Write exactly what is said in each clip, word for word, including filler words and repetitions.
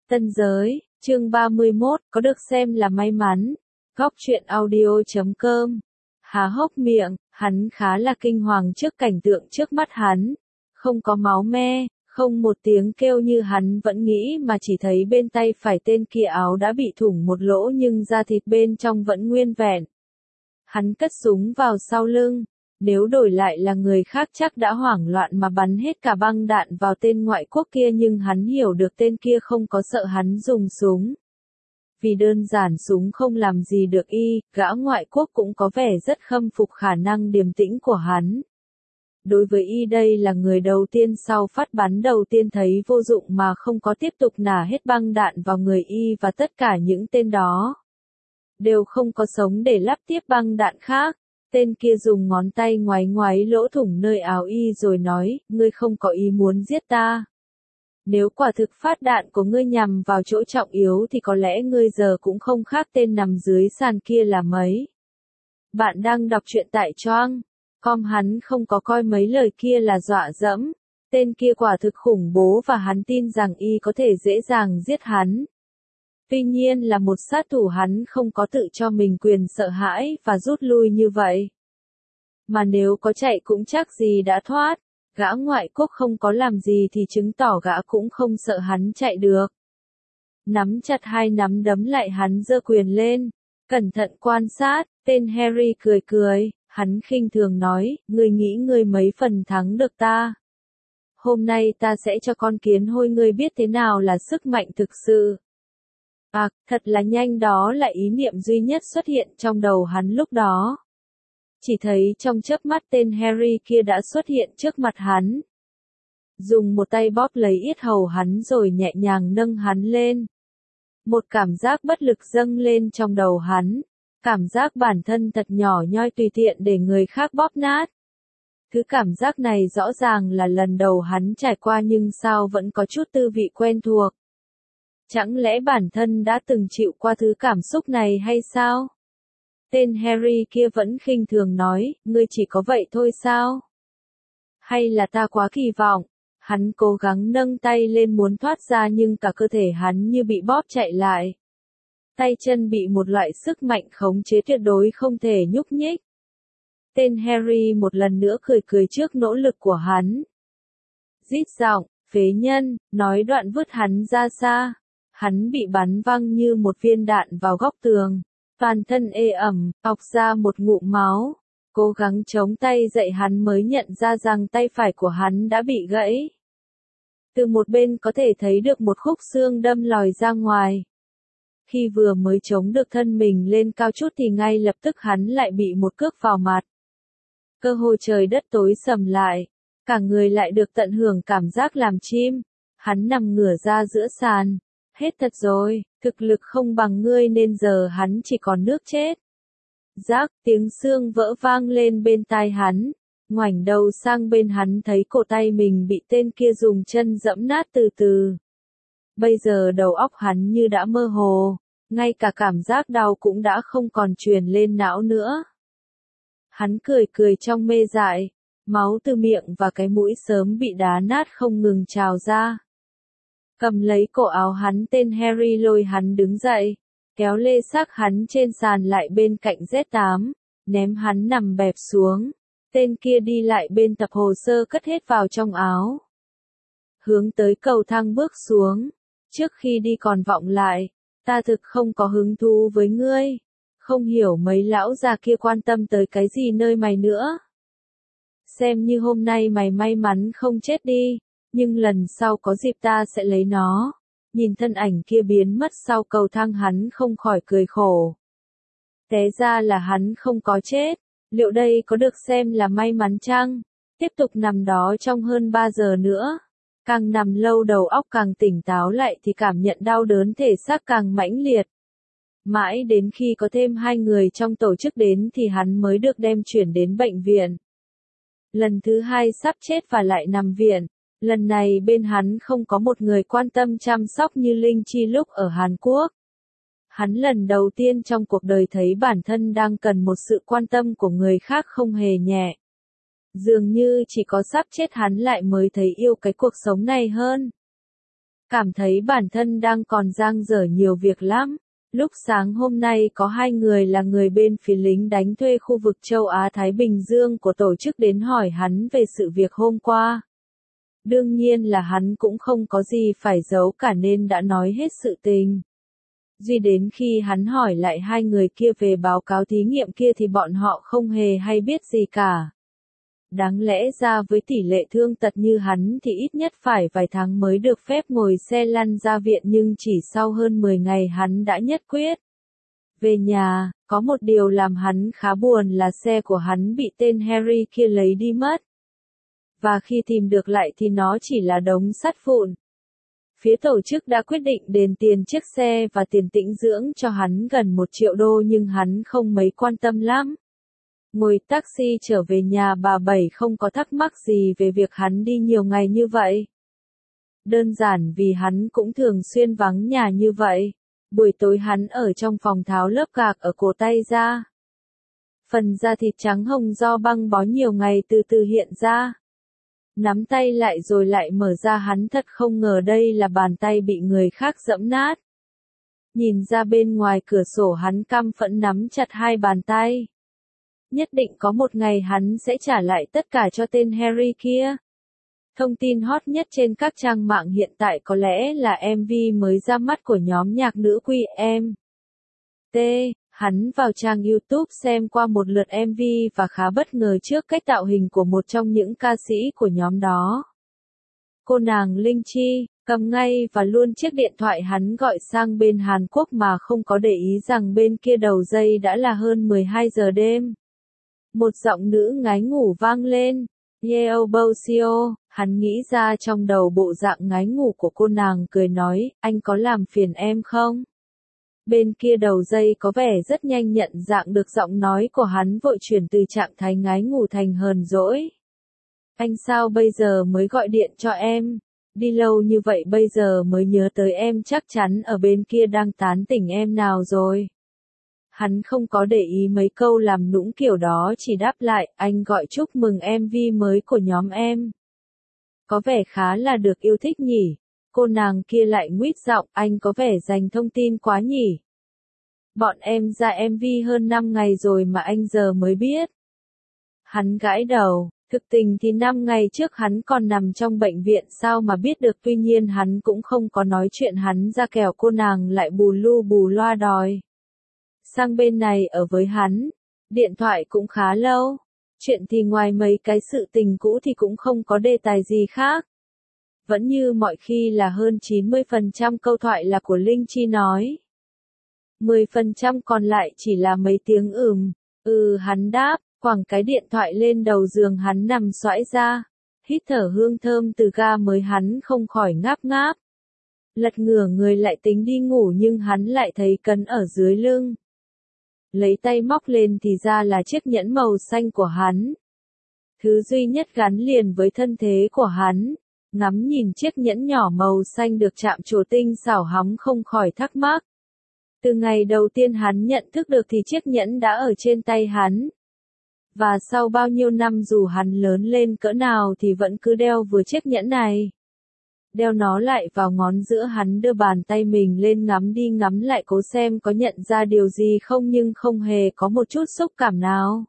Tân giới, chương ba mươi mốt, có được xem là may mắn. Góc truyện audio chấm com. Há hốc miệng, hắn khá là kinh hoàng trước cảnh tượng trước mắt hắn. Không có máu me, không một tiếng kêu như hắn vẫn nghĩ mà chỉ thấy bên tay phải tên kia áo đã bị thủng một lỗ nhưng da thịt bên trong vẫn nguyên vẹn. Hắn cất súng vào sau lưng. Nếu đổi lại là người khác chắc đã hoảng loạn mà bắn hết cả băng đạn vào tên ngoại quốc kia, nhưng hắn hiểu được tên kia không có sợ hắn dùng súng. Vì đơn giản súng không làm gì được y, gã ngoại quốc cũng có vẻ rất khâm phục khả năng điềm tĩnh của hắn. Đối với y đây là người đầu tiên sau phát bắn đầu tiên thấy vô dụng mà không có tiếp tục nả hết băng đạn vào người y, và tất cả những tên đó đều không có sống để lắp tiếp băng đạn khác. Tên kia dùng ngón tay ngoáy ngoáy lỗ thủng nơi áo y rồi nói, ngươi không có ý muốn giết ta. Nếu quả thực phát đạn của ngươi nhằm vào chỗ trọng yếu thì có lẽ ngươi giờ cũng không khác tên nằm dưới sàn kia là mấy. Bạn đang đọc truyện tại Choang. Com hắn không có coi mấy lời kia là dọa dẫm. Tên kia quả thực khủng bố và hắn tin rằng y có thể dễ dàng giết hắn. Tuy nhiên là một sát thủ, hắn không có tự cho mình quyền sợ hãi và rút lui như vậy. Mà nếu có chạy cũng chắc gì đã thoát. Gã ngoại quốc không có làm gì thì chứng tỏ gã cũng không sợ hắn chạy được. Nắm chặt hai nắm đấm lại, hắn giơ quyền lên. Cẩn thận quan sát, tên Harry cười cười, hắn khinh thường nói, ngươi nghĩ ngươi mấy phần thắng được ta. Hôm nay ta sẽ cho con kiến hôi ngươi biết thế nào là sức mạnh thực sự. À, thật là nhanh, đó là ý niệm duy nhất xuất hiện trong đầu hắn lúc đó. Chỉ thấy trong chớp mắt tên Harry kia đã xuất hiện trước mặt hắn. Dùng một tay bóp lấy yết hầu hắn rồi nhẹ nhàng nâng hắn lên. Một cảm giác bất lực dâng lên trong đầu hắn. Cảm giác bản thân thật nhỏ nhoi tùy tiện để người khác bóp nát. Thứ cảm giác này rõ ràng là lần đầu hắn trải qua, nhưng sao vẫn có chút tư vị quen thuộc. Chẳng lẽ bản thân đã từng chịu qua thứ cảm xúc này hay sao? Tên Harry kia vẫn khinh thường nói, ngươi chỉ có vậy thôi sao? Hay là ta quá kỳ vọng? Hắn cố gắng nâng tay lên muốn thoát ra nhưng cả cơ thể hắn như bị bóp chạy lại. Tay chân bị một loại sức mạnh khống chế tuyệt đối không thể nhúc nhích. Tên Harry một lần nữa cười cười trước nỗ lực của hắn. Rít giọng, phế nhân, nói đoạn vứt hắn ra xa. Hắn bị bắn văng như một viên đạn vào góc tường. Toàn thân ê ẩm, ọc ra một ngụm máu. Cố gắng chống tay dậy hắn mới nhận ra rằng tay phải của hắn đã bị gãy. Từ một bên có thể thấy được một khúc xương đâm lòi ra ngoài. Khi vừa mới chống được thân mình lên cao chút thì ngay lập tức hắn lại bị một cước vào mặt. Cơ hồ trời đất tối sầm lại. Cả người lại được tận hưởng cảm giác làm chim. Hắn nằm ngửa ra giữa sàn. Hết thật rồi, thực lực không bằng ngươi nên giờ hắn chỉ còn nước chết. Rác, tiếng xương vỡ vang lên bên tai hắn. Ngoảnh đầu sang bên hắn thấy cổ tay mình bị tên kia dùng chân dẫm nát từ từ. Bây giờ đầu óc hắn như đã mơ hồ, ngay cả cảm giác đau cũng đã không còn truyền lên não nữa. Hắn cười cười trong mê dại, máu từ miệng và cái mũi sớm bị đá nát không ngừng trào ra. Cầm lấy cổ áo hắn, tên Harry lôi hắn đứng dậy, kéo lê xác hắn trên sàn lại bên cạnh Z tám, ném hắn nằm bẹp xuống. Tên kia đi lại bên tập hồ sơ cất hết vào trong áo. Hướng tới cầu thang bước xuống. Trước khi đi còn vọng lại, ta thực không có hứng thú với ngươi. Không hiểu mấy lão già kia quan tâm tới cái gì nơi mày nữa. Xem như hôm nay mày may mắn không chết đi. Nhưng lần sau có dịp ta sẽ lấy nó. Nhìn thân ảnh kia biến mất sau cầu thang, hắn không khỏi cười khổ. Té ra là hắn không có chết. Liệu đây có được xem là may mắn chăng? Tiếp tục nằm đó trong hơn ba giờ nữa. Càng nằm lâu đầu óc càng tỉnh táo lại thì cảm nhận đau đớn thể xác càng mãnh liệt. Mãi đến khi có thêm hai người trong tổ chức đến thì hắn mới được đem chuyển đến bệnh viện. Lần thứ hai sắp chết và lại nằm viện. Lần này bên hắn không có một người quan tâm chăm sóc như Linh Chi lúc ở Hàn Quốc. Hắn lần đầu tiên trong cuộc đời thấy bản thân đang cần một sự quan tâm của người khác không hề nhẹ. Dường như chỉ có sắp chết hắn lại mới thấy yêu cái cuộc sống này hơn. cảm thấy bản thân đang còn dang dở nhiều việc lắm. Lúc sáng hôm nay có hai người là người bên phía lính đánh thuê khu vực châu Á-Thái Bình Dương của tổ chức đến hỏi hắn về sự việc hôm qua. Đương nhiên là hắn cũng không có gì phải giấu cả nên đã nói hết sự tình. Duy đến khi hắn hỏi lại hai người kia về báo cáo thí nghiệm kia thì bọn họ không hề hay biết gì cả. Đáng lẽ ra với tỷ lệ thương tật như hắn thì ít nhất phải vài tháng mới được phép ngồi xe lăn ra viện, nhưng chỉ sau hơn mười ngày hắn đã nhất quyết. Về nhà, có một điều làm hắn khá buồn là xe của hắn bị tên Harry kia lấy đi mất. Và khi tìm được lại thì nó chỉ là đống sắt vụn. Phía tổ chức đã quyết định đền tiền chiếc xe và tiền tĩnh dưỡng cho hắn gần một triệu đô, nhưng hắn không mấy quan tâm lắm. Ngồi taxi trở về nhà bà Bảy không có thắc mắc gì về việc hắn đi nhiều ngày như vậy. Đơn giản vì hắn cũng thường xuyên vắng nhà như vậy. Buổi tối hắn ở trong phòng tháo lớp gạc ở cổ tay ra. Phần da thịt trắng hồng do băng bó nhiều ngày từ từ hiện ra. Nắm tay lại rồi lại mở ra, hắn thật không ngờ đây là bàn tay bị người khác giẫm nát. Nhìn ra bên ngoài cửa sổ hắn căm phẫn nắm chặt hai bàn tay. Nhất định có một ngày hắn sẽ trả lại tất cả cho tên Harry kia. Thông tin hot nhất trên các trang mạng hiện tại có lẽ là em vê mới ra mắt của nhóm nhạc nữ quy em. T. Hắn vào trang YouTube xem qua một lượt em vê và khá bất ngờ trước cách tạo hình của một trong những ca sĩ của nhóm đó. Cô nàng Linh Chi, cầm ngay và luôn chiếc điện thoại hắn gọi sang bên Hàn Quốc mà không có để ý rằng bên kia đầu dây đã là hơn mười hai giờ đêm. Một giọng nữ ngái ngủ vang lên. Yeo Bossio, hắn nghĩ ra trong đầu bộ dạng ngái ngủ của cô nàng, cười nói, anh có làm phiền em không? Bên kia đầu dây có vẻ rất nhanh nhận dạng được giọng nói của hắn, vội chuyển từ trạng thái ngái ngủ thành hờn dỗi. Anh sao bây giờ mới gọi điện cho em? Đi lâu như vậy bây giờ mới nhớ tới em, chắc chắn ở bên kia đang tán tỉnh em nào rồi. Hắn không có để ý mấy câu làm nũng kiểu đó, chỉ đáp lại, anh gọi chúc mừng em vê mới của nhóm em. Có vẻ khá là được yêu thích nhỉ. Cô nàng kia lại nguýt giọng, anh có vẻ dành thông tin quá nhỉ. Bọn em ra em vê hơn năm ngày rồi mà anh giờ mới biết. Hắn gãi đầu, thực tình thì năm ngày trước hắn còn nằm trong bệnh viện sao mà biết được, tuy nhiên hắn cũng không có nói chuyện hắn ra kẻo cô nàng lại bù lu bù loa đòi sang bên này ở với hắn. Điện thoại cũng khá lâu. Chuyện thì ngoài mấy cái sự tình cũ thì cũng không có đề tài gì khác. Vẫn như mọi khi là hơn chín mươi phần trăm câu thoại là của Linh Chi nói. mười phần trăm còn lại chỉ là mấy tiếng ừm, ừ hắn đáp, quẳng cái điện thoại lên đầu giường hắn nằm xoãi ra. Hít thở hương thơm từ ga mới hắn không khỏi ngáp ngáp. Lật ngửa người lại tính đi ngủ nhưng hắn lại thấy cấn ở dưới lưng. Lấy tay móc lên thì ra là chiếc nhẫn màu xanh của hắn. Thứ duy nhất gắn liền với thân thế của hắn. Ngắm nhìn chiếc nhẫn nhỏ màu xanh được chạm trổ tinh xảo, hóng không khỏi thắc mắc. Từ ngày đầu tiên hắn nhận thức được thì chiếc nhẫn đã ở trên tay hắn. Và sau bao nhiêu năm dù hắn lớn lên cỡ nào thì vẫn cứ đeo vừa chiếc nhẫn này. Đeo nó lại vào ngón giữa, hắn đưa bàn tay mình lên ngắm đi ngắm lại cố xem có nhận ra điều gì không, nhưng không hề có một chút xúc cảm nào.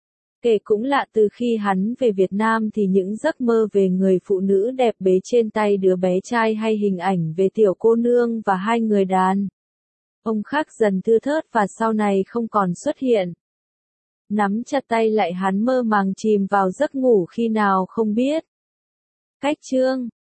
Kể cũng lạ, từ khi hắn về Việt Nam thì những giấc mơ về người phụ nữ đẹp bế trên tay đứa bé trai hay hình ảnh về tiểu cô nương và hai người đàn ông khác dần thưa thớt và sau này không còn xuất hiện. Nắm chặt tay lại hắn mơ màng chìm vào giấc ngủ khi nào không biết. Cách chương